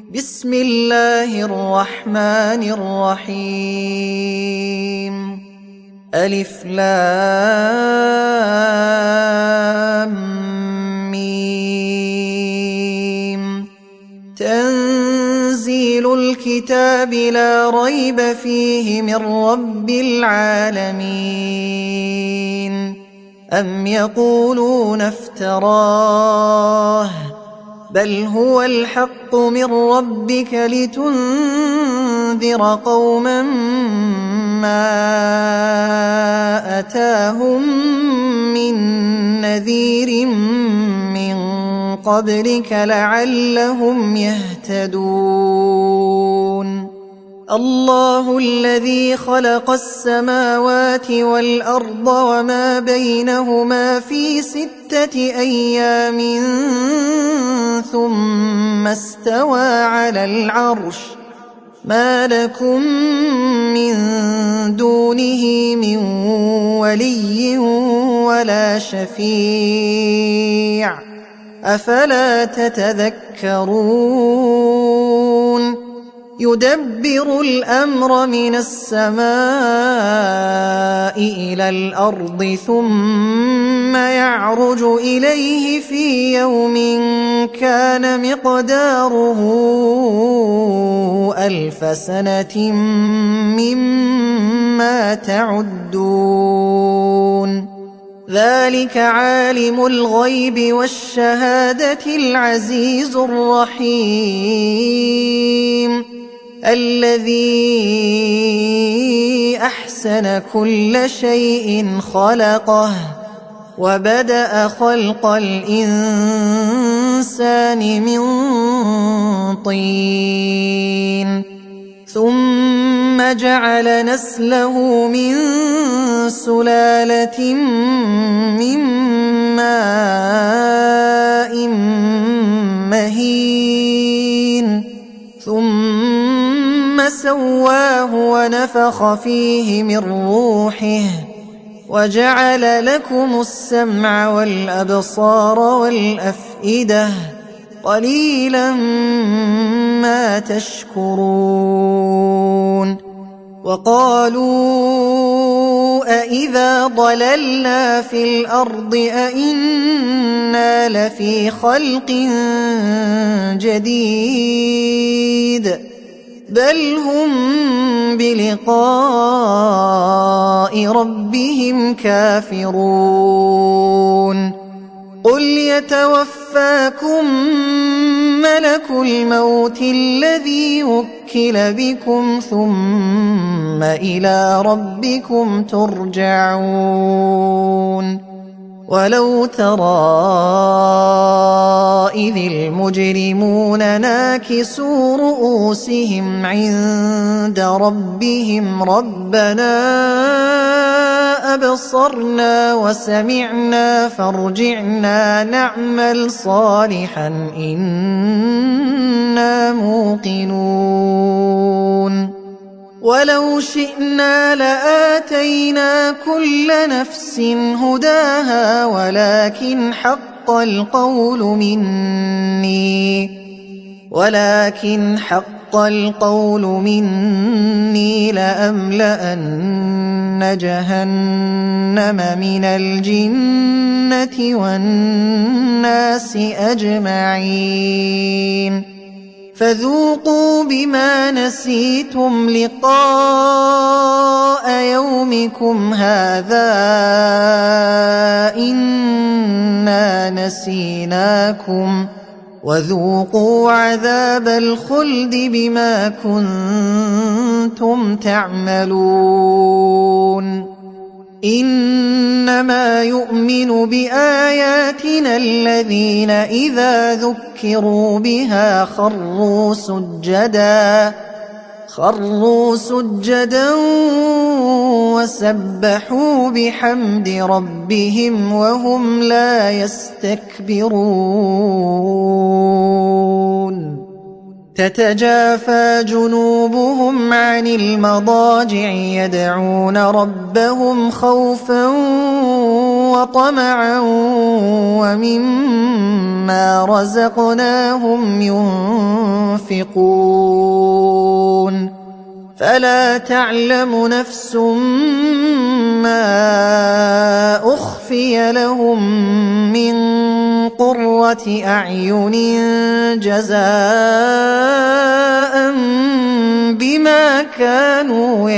بسم الله الرحمن الرحيم ألف لام ميم تنزيل الكتاب لا ريب فيه من رب العالمين أم يقولون افتراه بل هو الحق من ربك لتنذر قوما ما أتاهم من نذير من قبلك لعلهم يهتدون الله الذي خلق السماوات والأرض وما بينهما في 6 أيام ثم استوى على العرش ما لكم من دونه من ولي ولا شفيع أفلا تتذكرون يدبر الأمر من السماء إلى الأرض ثم يعرج إليه في يوم كان مقداره 1000 سنة مما تعدون ذلك عالم الغيب والشهادة العزيز الرحيم الذي أحسن كل شيء خلقه وبدأ خلق الإنسان من طين ثم جعل نسله من سلالة من ماء مهين ثم سواه ونفخ فيه من روحه وجعل لكم السمع والأبصار والأفئدة قليلا ما تشكرون وقالوا أإذا ضللنا في الأرض أإنا لفي خلق جديد بل هم بلقاء ربهم كافرون قل يتوفاكم ملك الموت الذي وكل بكم ثم إلى ربكم ترجعون ولو ترى إذ المجرمون ناكسوا رؤوسهم عند ربهم ربنا أبصرنا وسمعنا فارجعنا نعمل صالحا إنا موقنون ولو شئنا لآتينا كل نفس هداها ولكن حق القول مني لأملأن جهنم من الجنة والناس أجمعين فذوقوا بما نسيتم لقاء يومكم هذا إنا نسيناكم وذوقوا عذاب الخلد بما كنتم تعملون إنما يؤمن بآياتنا الذين إذا ذكروا بها خروا سجدا وسبحوا بحمد ربهم وهم لا يستكبرون تتجافى جنوبهم عن المضاجع يدعون ربهم خوفا وطمعا ومما رزقناهم ينفقون فلا تعلم نفس ما أخفي لهم من قرة أعين جزاء بما كانوا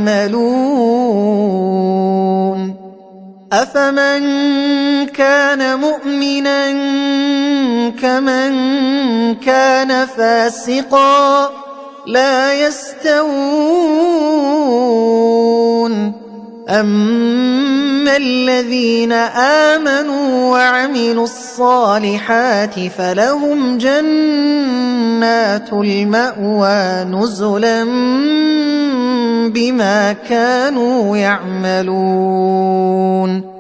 يعملون أفمن كان مؤمنا كمن كان فاسقا لا يستوون أما الذين آمنوا وعملوا الصالحات فلهم جنات المأوى نزلا بما كانوا يعملون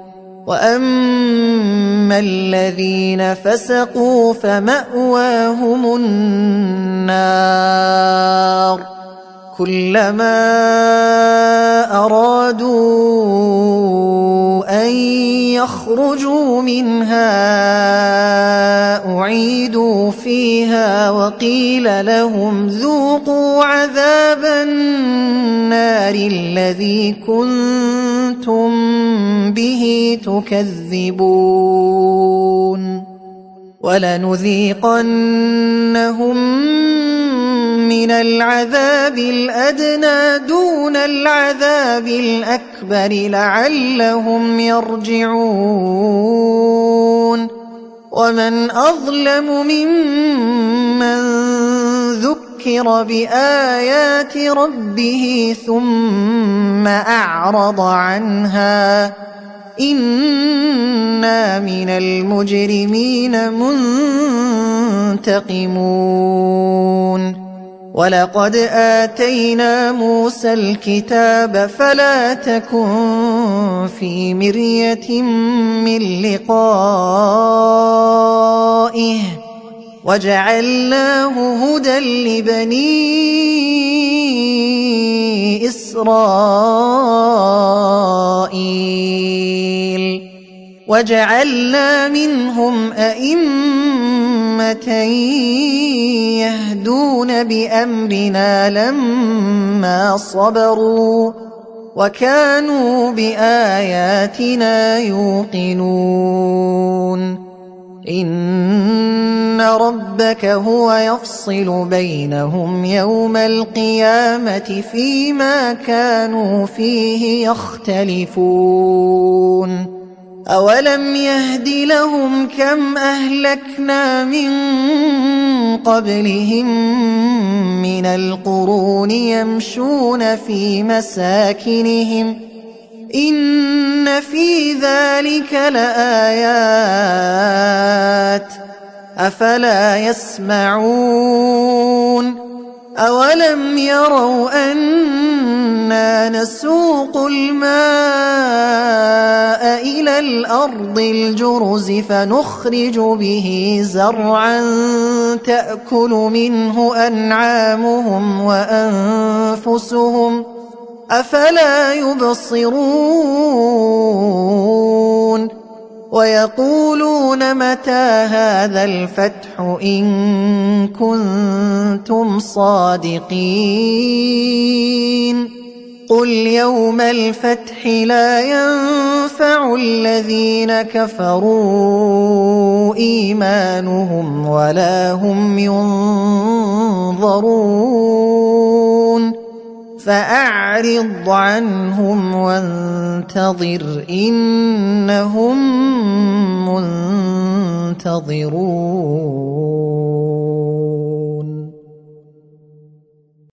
وأما الذين فسقوا فمأواهم النار كلما أرادوا أن يخرجوا منها أعيدوا فيها وقيل لهم ذوقوا عذاب النار الذي كنتم به تكذبون ولنذيقنهم من العذاب الأدنى دون العذاب الأكبر لعلهم يرجعون ومن أظلم ممن ذكر بآيات ربه ثم أعرض عنها إنا من المجرمين منتقمون ولقد آتينا موسى الكتاب فلا تكن في مرية من لقائه وجعلناه هدى لبني إسرائيل وجعلنا منهم أئمة يهدون بأمرنا لما صبروا وكانوا بآياتنا يوقنون إن ربك هو يفصل بينهم يوم القيامة فيما كانوا فيه يختلفون أولم يهد لهم كم أهلكنا من قبلهم من القرون يمشون في مساكنهم إن في ذلك لآيات أفلا يسمعون أولم يروا أنا نسوق الماء إلى الأرض الجرز فنخرج به زرعا تأكل منه أنعامهم وأنفسهم أفلا يبصرون ويقولون متى هذا الفتح إن كنتم صادقين قل يوم الفتح لا ينفع الذين كفروا إيمانهم ولا هم ينظرون فأعرض عنهم وانتظر إنهم منتظرون